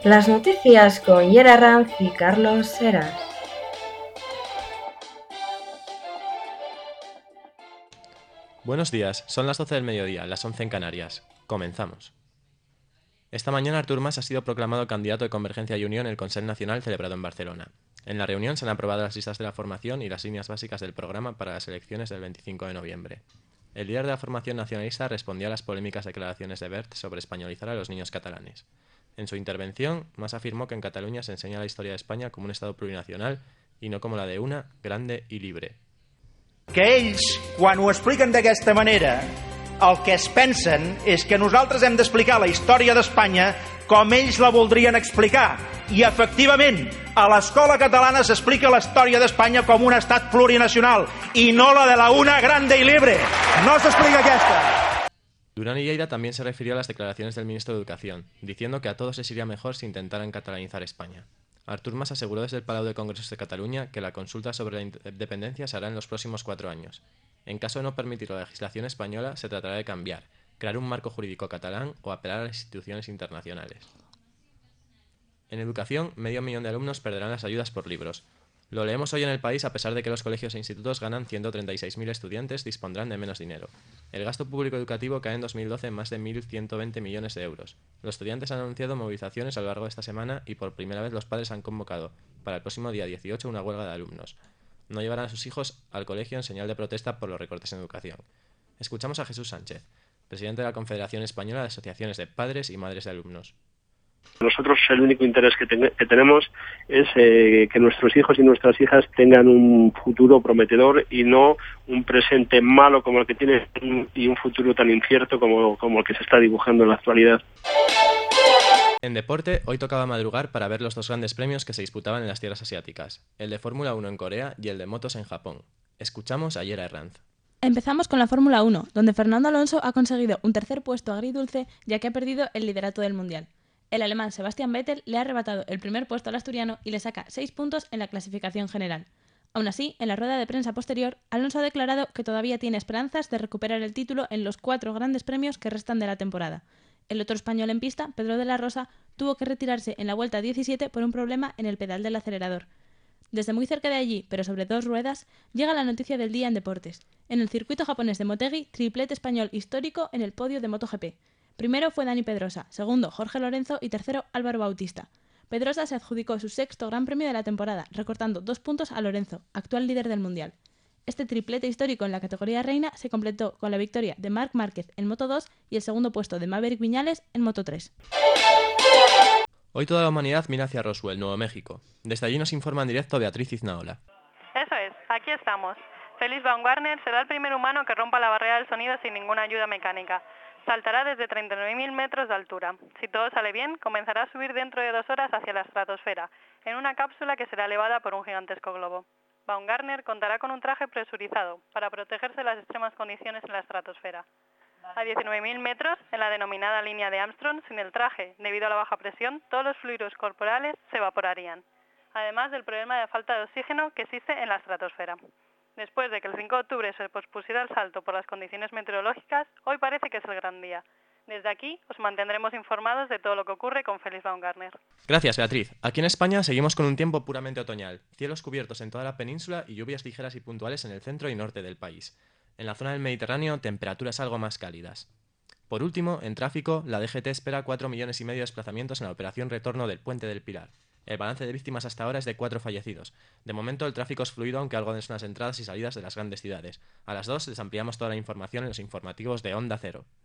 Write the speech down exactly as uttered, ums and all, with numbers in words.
Las noticias con Yera Ranz y Carlos Heras. Buenos días, son las doce del mediodía, las once en Canarias. Comenzamos. Esta mañana Artur Mas ha sido proclamado candidato de Convergencia y Unió en el Consell Nacional celebrado en Barcelona. En la reunión se han aprobado las listas de la formación y las líneas básicas del programa para las elecciones del veinticinco de noviembre. El líder de la formación nacionalista respondió a las polémicas declaraciones de Wert sobre españolizar a los niños catalanes. En su intervención, Mas afirmó que en Cataluña se enseña la historia de España como un estado plurinacional y no como la de una, grande i libre. Que ells, quan ho expliquen d'aquesta manera, el que es pensen és que nosaltres hem d'explicar la història d'Espanya com ells la voldrien explicar. I, efectivament, a l'escola catalana s'explica la història d'Espanya com un estat plurinacional i no la de la una grande y libre. No s'explica aquesta. Durán y Lleida también se refirió a las declaraciones del ministro de Educación, diciendo que a todos les iría mejor si intentaran catalanizar España. Artur Mas aseguró desde el Palau de Congresos de Cataluña que la consulta sobre la independencia se hará en los próximos cuatro años. En caso de no permitir la legislación española, se tratará de cambiar, crear un marco jurídico catalán o apelar a las instituciones internacionales. En educación, medio millón de alumnos perderán las ayudas por libros. Lo leemos hoy en El País. A pesar de que los colegios e institutos ganan ciento treinta y seis mil estudiantes, dispondrán de menos dinero. El gasto público educativo cae en dos mil doce en más de mil ciento veinte millones de euros. Los estudiantes han anunciado movilizaciones a lo largo de esta semana y por primera vez los padres han convocado para el próximo día dieciocho una huelga de alumnos. No llevarán a sus hijos al colegio en señal de protesta por los recortes en educación. Escuchamos a Jesús Sánchez, presidente de la Confederación Española de Asociaciones de Padres y Madres de Alumnos. Nosotros el único interés que, ten- que tenemos es eh, que nuestros hijos y nuestras hijas tengan un futuro prometedor y no un presente malo como el que tienen y un futuro tan incierto como, como el que se está dibujando en la actualidad. En deporte, hoy tocaba madrugar para ver los dos grandes premios que se disputaban en las tierras asiáticas, el de Fórmula uno en Corea y el de motos en Japón. Escuchamos a Yera Ranz. Empezamos con la Fórmula uno, donde Fernando Alonso ha conseguido un tercer puesto agridulce ya que ha perdido el liderato del Mundial. El alemán Sebastian Vettel le ha arrebatado el primer puesto al asturiano y le saca seis puntos en la clasificación general. Aún así, en la rueda de prensa posterior, Alonso ha declarado que todavía tiene esperanzas de recuperar el título en los cuatro grandes premios que restan de la temporada. El otro español en pista, Pedro de la Rosa, tuvo que retirarse en la vuelta diecisiete por un problema en el pedal del acelerador. Desde muy cerca de allí, pero sobre dos ruedas, llega la noticia del día en deportes. En el circuito japonés de Motegi, triplete español histórico en el podio de MotoGP. Primero fue Dani Pedrosa, segundo Jorge Lorenzo y tercero Álvaro Bautista. Pedrosa se adjudicó su sexto gran premio de la temporada, recortando dos puntos a Lorenzo, actual líder del mundial. Este triplete histórico en la categoría reina se completó con la victoria de Marc Márquez en Moto dos y el segundo puesto de Maverick Viñales en Moto tres. Hoy toda la humanidad mira hacia Roswell, Nuevo México. Desde allí nos informa en directo Beatriz Iznaola. Eso es, aquí estamos. Felix Baumgartner será el primer humano que rompa la barrera del sonido sin ninguna ayuda mecánica. Saltará desde treinta y nueve mil metros de altura. Si todo sale bien, comenzará a subir dentro de dos horas hacia la estratosfera, en una cápsula que será elevada por un gigantesco globo. Baumgartner contará con un traje presurizado para protegerse de las extremas condiciones en la estratosfera. A diecinueve mil metros, en la denominada línea de Armstrong, sin el traje, debido a la baja presión, todos los fluidos corporales se evaporarían, además del problema de falta de oxígeno que existe en la estratosfera. Después de que el cinco de octubre se pospusiera el salto por las condiciones meteorológicas, hoy parece que es el gran día. Desde aquí os mantendremos informados de todo lo que ocurre con Felix Baumgartner. Gracias, Beatriz. Aquí en España seguimos con un tiempo puramente otoñal, cielos cubiertos en toda la península y lluvias ligeras y puntuales en el centro y norte del país. En la zona del Mediterráneo, temperaturas algo más cálidas. Por último, en tráfico, la D G T espera cuatro millones y medio de desplazamientos en la operación retorno del Puente del Pilar. El balance de víctimas hasta ahora es de cuatro fallecidos. De momento el tráfico es fluido, aunque algo denso en las entradas y salidas de las grandes ciudades. A las dos les ampliamos toda la información en los informativos de Onda Cero.